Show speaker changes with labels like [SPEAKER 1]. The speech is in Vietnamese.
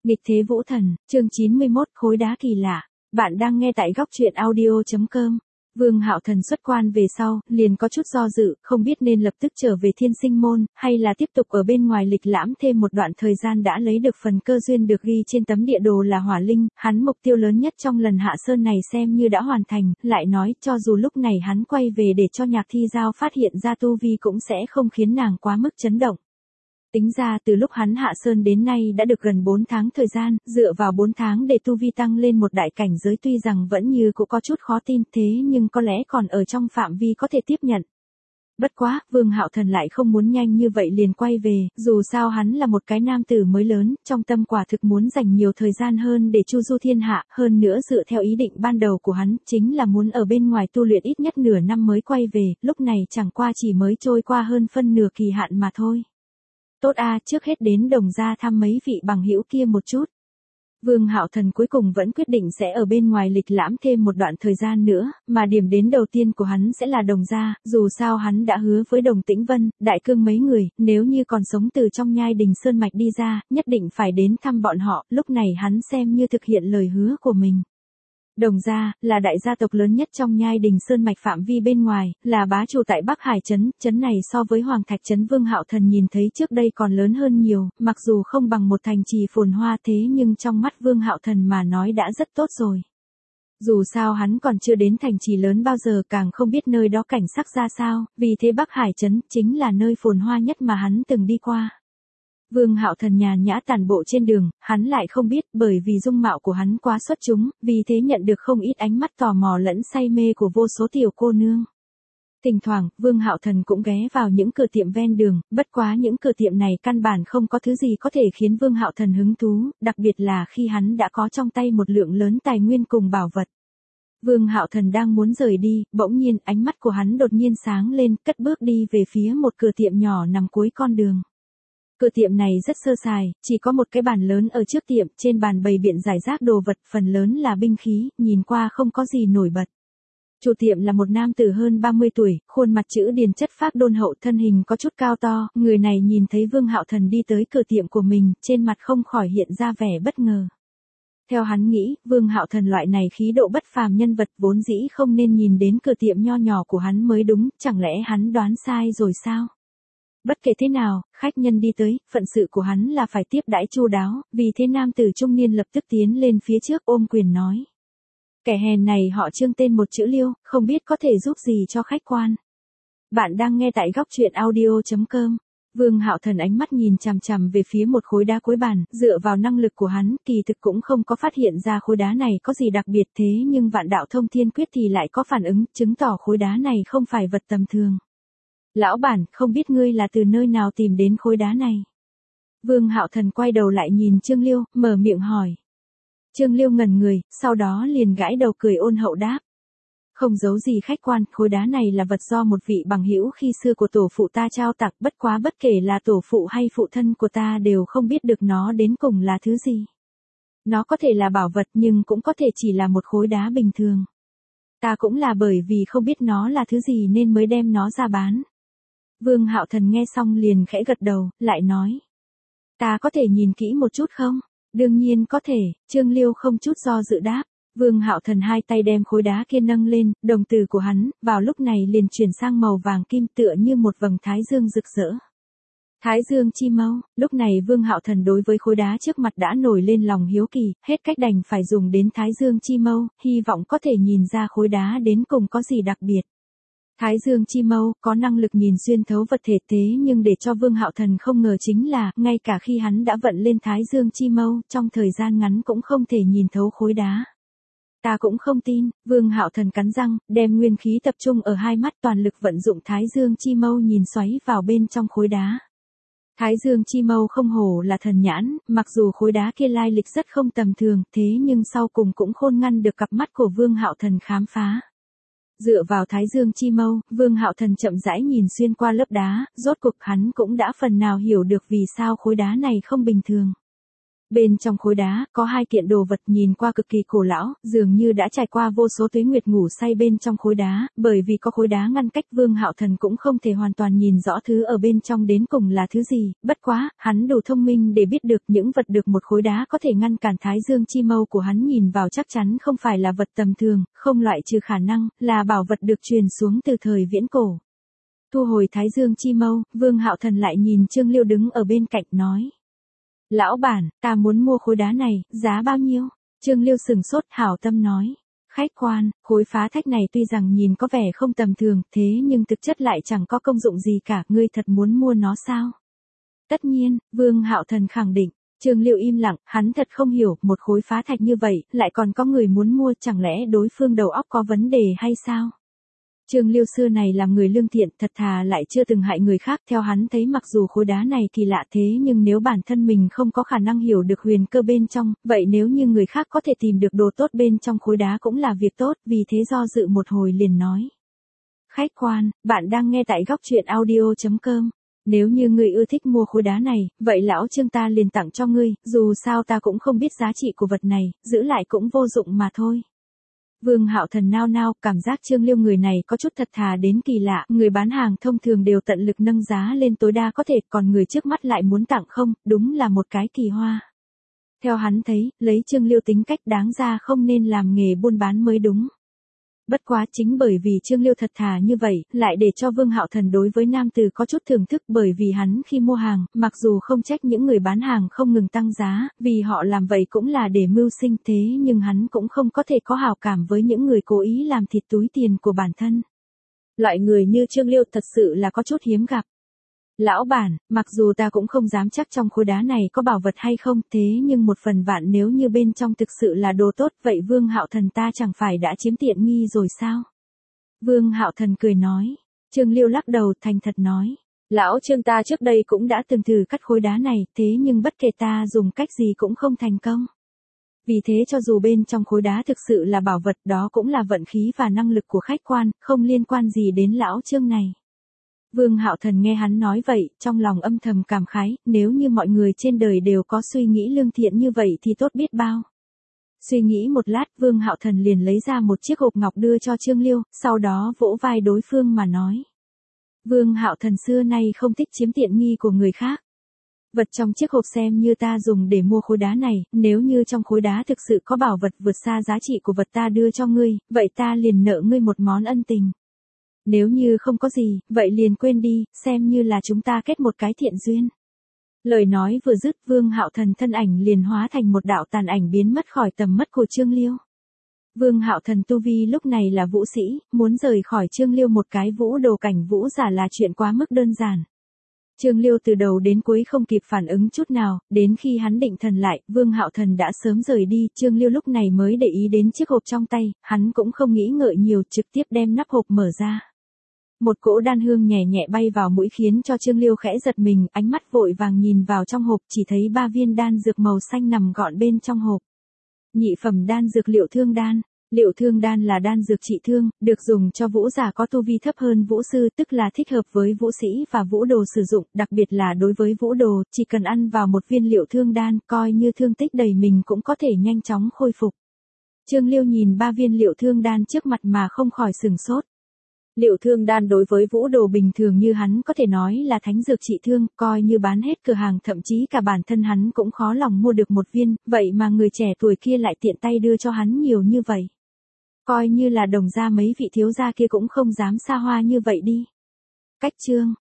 [SPEAKER 1] Nghịch thế vũ thần, chương 91, khối đá kỳ lạ. Bạn đang nghe tại góc truyện audio.com. Vương Hạo Thần xuất quan về sau, liền có chút do dự, không biết nên lập tức trở về Thiên Sinh Môn, hay là tiếp tục ở bên ngoài lịch lãm thêm một đoạn thời gian. Đã lấy được phần cơ duyên được ghi trên tấm địa đồ là hỏa linh, hắn mục tiêu lớn nhất trong lần hạ sơn này xem như đã hoàn thành, lại nói cho dù lúc này hắn quay về để cho Nhạc Thi Giao phát hiện ra tu vi cũng sẽ không khiến nàng quá mức chấn động. Tính ra từ lúc hắn hạ sơn đến nay đã được gần 4 tháng thời gian, dựa vào 4 tháng để tu vi tăng lên một đại cảnh giới tuy rằng vẫn như cũng có chút khó tin thế nhưng có lẽ còn ở trong phạm vi có thể tiếp nhận. Bất quá, Vương Hạo Thần lại không muốn nhanh như vậy liền quay về, dù sao hắn là một cái nam tử mới lớn, trong tâm quả thực muốn dành nhiều thời gian hơn để chu du thiên hạ, hơn nữa dựa theo ý định ban đầu của hắn, chính là muốn ở bên ngoài tu luyện ít nhất nửa năm mới quay về, lúc này chẳng qua chỉ mới trôi qua hơn phân nửa kỳ hạn mà thôi. Tốt trước hết đến Đồng gia thăm mấy vị bằng hữu kia một chút. Vương Hạo Thần cuối cùng vẫn quyết định sẽ ở bên ngoài lịch lãm thêm một đoạn thời gian nữa, mà điểm đến đầu tiên của hắn sẽ là Đồng gia, dù sao hắn đã hứa với Đồng Tĩnh Vân, Đại Cương mấy người, nếu như còn sống từ trong Nhai Đình Sơn Mạch đi ra, nhất định phải đến thăm bọn họ, lúc này hắn xem như thực hiện lời hứa của mình. Đồng gia, là đại gia tộc lớn nhất trong Nhai Đình Sơn Mạch phạm vi bên ngoài, là bá chủ tại Bắc Hải Trấn, trấn này so với Hoàng Thạch Trấn Vương Hạo Thần nhìn thấy trước đây còn lớn hơn nhiều, mặc dù không bằng một thành trì phồn hoa thế nhưng trong mắt Vương Hạo Thần mà nói đã rất tốt rồi. Dù sao hắn còn chưa đến thành trì lớn bao giờ càng không biết nơi đó cảnh sắc ra sao, vì thế Bắc Hải Trấn chính là nơi phồn hoa nhất mà hắn từng đi qua. Vương Hạo Thần nhàn nhã tản bộ trên đường, hắn lại không biết bởi vì dung mạo của hắn quá xuất chúng, vì thế nhận được không ít ánh mắt tò mò lẫn say mê của vô số tiểu cô nương. Thỉnh thoảng, Vương Hạo Thần cũng ghé vào những cửa tiệm ven đường, bất quá những cửa tiệm này căn bản không có thứ gì có thể khiến Vương Hạo Thần hứng thú, đặc biệt là khi hắn đã có trong tay một lượng lớn tài nguyên cùng bảo vật. Vương Hạo Thần đang muốn rời đi, bỗng nhiên ánh mắt của hắn đột nhiên sáng lên, cất bước đi về phía một cửa tiệm nhỏ nằm cuối con đường. Cửa tiệm này rất sơ sài, chỉ có một cái bàn lớn ở trước tiệm, trên bàn bày biện rải rác đồ vật, phần lớn là binh khí, nhìn qua không có gì nổi bật. Chủ tiệm là một nam tử hơn 30 tuổi, khuôn mặt chữ điền chất phác đôn hậu, thân hình có chút cao to, người này nhìn thấy Vương Hạo Thần đi tới cửa tiệm của mình, trên mặt không khỏi hiện ra vẻ bất ngờ. Theo hắn nghĩ, Vương Hạo Thần loại này khí độ bất phàm nhân vật vốn dĩ không nên nhìn đến cửa tiệm nho nhỏ của hắn mới đúng, chẳng lẽ hắn đoán sai rồi sao? Bất kể thế nào, khách nhân đi tới, phận sự của hắn là phải tiếp đãi chu đáo, vì thế nam tử trung niên lập tức tiến lên phía trước ôm quyền nói. Kẻ hèn này họ Trương tên một chữ Liêu, không biết có thể giúp gì cho khách quan. Bạn đang nghe tại góc truyện audio.com. Vương Hạo Thần ánh mắt nhìn chằm chằm về phía một khối đá cuối bàn, dựa vào năng lực của hắn, kỳ thực cũng không có phát hiện ra khối đá này có gì đặc biệt thế nhưng Vạn Đạo Thông Thiên Quyết thì lại có phản ứng, chứng tỏ khối đá này không phải vật tầm thường. Lão bản, không biết ngươi là từ nơi nào tìm đến khối đá này. Vương Hạo Thần quay đầu lại nhìn Trương Liêu, mở miệng hỏi. Trương Liêu ngẩn người, sau đó liền gãi đầu cười ôn hậu đáp. Không giấu gì khách quan, khối đá này là vật do một vị bằng hữu khi xưa của tổ phụ ta trao tặng, bất quá bất kể là tổ phụ hay phụ thân của ta đều không biết được nó đến cùng là thứ gì. Nó có thể là bảo vật nhưng cũng có thể chỉ là một khối đá bình thường. Ta cũng là bởi vì không biết nó là thứ gì nên mới đem nó ra bán. Vương Hạo Thần nghe xong liền khẽ gật đầu, lại nói. Ta có thể nhìn kỹ một chút không? Đương nhiên có thể, Trương Liêu không chút do dự đáp. Vương Hạo Thần hai tay đem khối đá kia nâng lên, đồng tử của hắn, vào lúc này liền chuyển sang màu vàng kim tựa như một vầng thái dương rực rỡ. Thái dương chi mâu, lúc này Vương Hạo Thần đối với khối đá trước mặt đã nổi lên lòng hiếu kỳ, hết cách đành phải dùng đến Thái dương chi mâu, hy vọng có thể nhìn ra khối đá đến cùng có gì đặc biệt. Thái dương chi mâu có năng lực nhìn xuyên thấu vật thể thế nhưng để cho Vương Hạo Thần không ngờ chính là, ngay cả khi hắn đã vận lên Thái dương chi mâu, trong thời gian ngắn cũng không thể nhìn thấu khối đá. Ta cũng không tin, Vương Hạo Thần cắn răng, đem nguyên khí tập trung ở hai mắt toàn lực vận dụng Thái dương chi mâu nhìn xoáy vào bên trong khối đá. Thái dương chi mâu không hổ là thần nhãn, mặc dù khối đá kia lai lịch rất không tầm thường, thế nhưng sau cùng cũng khôn ngăn được cặp mắt của Vương Hạo Thần khám phá. Dựa vào Thái dương chi mâu, Vương Hạo Thần chậm rãi nhìn xuyên qua lớp đá, rốt cuộc hắn cũng đã phần nào hiểu được vì sao khối đá này không bình thường. Bên trong khối đá, có hai kiện đồ vật nhìn qua cực kỳ cổ lão, dường như đã trải qua vô số tuế nguyệt ngủ say bên trong khối đá, bởi vì có khối đá ngăn cách Vương Hạo Thần cũng không thể hoàn toàn nhìn rõ thứ ở bên trong đến cùng là thứ gì, bất quá, hắn đủ thông minh để biết được những vật được một khối đá có thể ngăn cản Thái Dương chi mâu của hắn nhìn vào chắc chắn không phải là vật tầm thường, không loại trừ khả năng, là bảo vật được truyền xuống từ thời viễn cổ. Thu hồi Thái Dương chi mâu, Vương Hạo Thần lại nhìn Trương Liêu đứng ở bên cạnh nói. Lão bản, ta muốn mua khối đá này, giá bao nhiêu? Trương Liêu sừng sốt hảo tâm nói. Khách quan, khối phá thạch này tuy rằng nhìn có vẻ không tầm thường, thế nhưng thực chất lại chẳng có công dụng gì cả, ngươi thật muốn mua nó sao? Tất nhiên, Vương Hạo Thần khẳng định. Trương Liêu im lặng, hắn thật không hiểu, một khối phá thạch như vậy, lại còn có người muốn mua, chẳng lẽ đối phương đầu óc có vấn đề hay sao? Trương Liêu xưa này làm người lương thiện, thật thà lại chưa từng hại người khác, theo hắn thấy mặc dù khối đá này kỳ lạ thế nhưng nếu bản thân mình không có khả năng hiểu được huyền cơ bên trong, vậy nếu như người khác có thể tìm được đồ tốt bên trong khối đá cũng là việc tốt, vì thế do dự một hồi liền nói. Khách quan, bạn đang nghe tại góc truyện audio.com. Nếu như ngươi ưa thích mua khối đá này, vậy lão Trương ta liền tặng cho ngươi, dù sao ta cũng không biết giá trị của vật này, giữ lại cũng vô dụng mà thôi. Vương Hạo Thần nao nao, cảm giác Trương Liêu người này có chút thật thà đến kỳ lạ, người bán hàng thông thường đều tận lực nâng giá lên tối đa có thể, còn người trước mắt lại muốn tặng không, đúng là một cái kỳ hoa. Theo hắn thấy, lấy Trương Liêu tính cách đáng ra không nên làm nghề buôn bán mới đúng. Bất quá chính bởi vì Trương Liêu thật thà như vậy, lại để cho Vương Hạo Thần đối với nam tử có chút thưởng thức bởi vì hắn khi mua hàng, mặc dù không trách những người bán hàng không ngừng tăng giá, vì họ làm vậy cũng là để mưu sinh thế nhưng hắn cũng không có thể có hảo cảm với những người cố ý làm thịt túi tiền của bản thân. Loại người như Trương Liêu thật sự là có chút hiếm gặp. Lão bản, mặc dù ta cũng không dám chắc trong khối đá này có bảo vật hay không, thế nhưng một phần vạn nếu như bên trong thực sự là đồ tốt, vậy Vương Hạo Thần ta chẳng phải đã chiếm tiện nghi rồi sao? Vương Hạo Thần cười nói. Trương Liêu lắc đầu thành thật nói. Lão Trương ta trước đây cũng đã từng thử cắt khối đá này, thế nhưng bất kể ta dùng cách gì cũng không thành công. Vì thế cho dù bên trong khối đá thực sự là bảo vật, đó cũng là vận khí và năng lực của khách quan, không liên quan gì đến lão Trương này. Vương Hạo Thần nghe hắn nói vậy, trong lòng âm thầm cảm khái, nếu như mọi người trên đời đều có suy nghĩ lương thiện như vậy thì tốt biết bao. Suy nghĩ một lát, Vương Hạo Thần liền lấy ra một chiếc hộp ngọc đưa cho Trương Liêu, sau đó vỗ vai đối phương mà nói. Vương Hạo Thần xưa nay không thích chiếm tiện nghi của người khác. Vật trong chiếc hộp xem như ta dùng để mua khối đá này, nếu như trong khối đá thực sự có bảo vật vượt xa giá trị của vật ta đưa cho ngươi, vậy ta liền nợ ngươi một món ân tình. Nếu như không có gì, vậy liền quên đi, xem như là chúng ta kết một cái thiện duyên. Lời nói vừa dứt, Vương Hạo Thần thân ảnh liền hóa thành một đạo tàn ảnh biến mất khỏi tầm mắt của Trương Liêu. Vương Hạo Thần tu vi lúc này là vũ sĩ, muốn rời khỏi Trương Liêu một cái vũ đồ cảnh vũ giả là chuyện quá mức đơn giản. Trương Liêu từ đầu đến cuối không kịp phản ứng chút nào, đến khi hắn định thần lại, Vương Hạo Thần đã sớm rời đi, Trương Liêu lúc này mới để ý đến chiếc hộp trong tay, hắn cũng không nghĩ ngợi nhiều, trực tiếp đem nắp hộp mở ra. Một cỗ đan hương nhẹ nhẹ bay vào mũi khiến cho Trương Liêu khẽ giật mình, ánh mắt vội vàng nhìn vào trong hộp, chỉ thấy 3 viên đan dược màu xanh nằm gọn bên trong hộp. Nhị phẩm đan dược Liệu Thương Đan. Liệu Thương Đan là đan dược trị thương, được dùng cho vũ giả có tu vi thấp hơn vũ sư, tức là thích hợp với vũ sĩ và vũ đồ sử dụng, đặc biệt là đối với vũ đồ, chỉ cần ăn vào một viên Liệu Thương Đan, coi như thương tích đầy mình cũng có thể nhanh chóng khôi phục. Trương Liêu nhìn 3 viên Liệu Thương Đan trước mặt mà không khỏi sừng sốt. Liệu Thương Đan đối với vũ đồ bình thường như hắn có thể nói là thánh dược trị thương, coi như bán hết cửa hàng thậm chí cả bản thân hắn cũng khó lòng mua được một viên, vậy mà người trẻ tuổi kia lại tiện tay đưa cho hắn nhiều như vậy. Coi như là đồng gia mấy vị thiếu gia kia cũng không dám xa hoa như vậy đi. Cách chương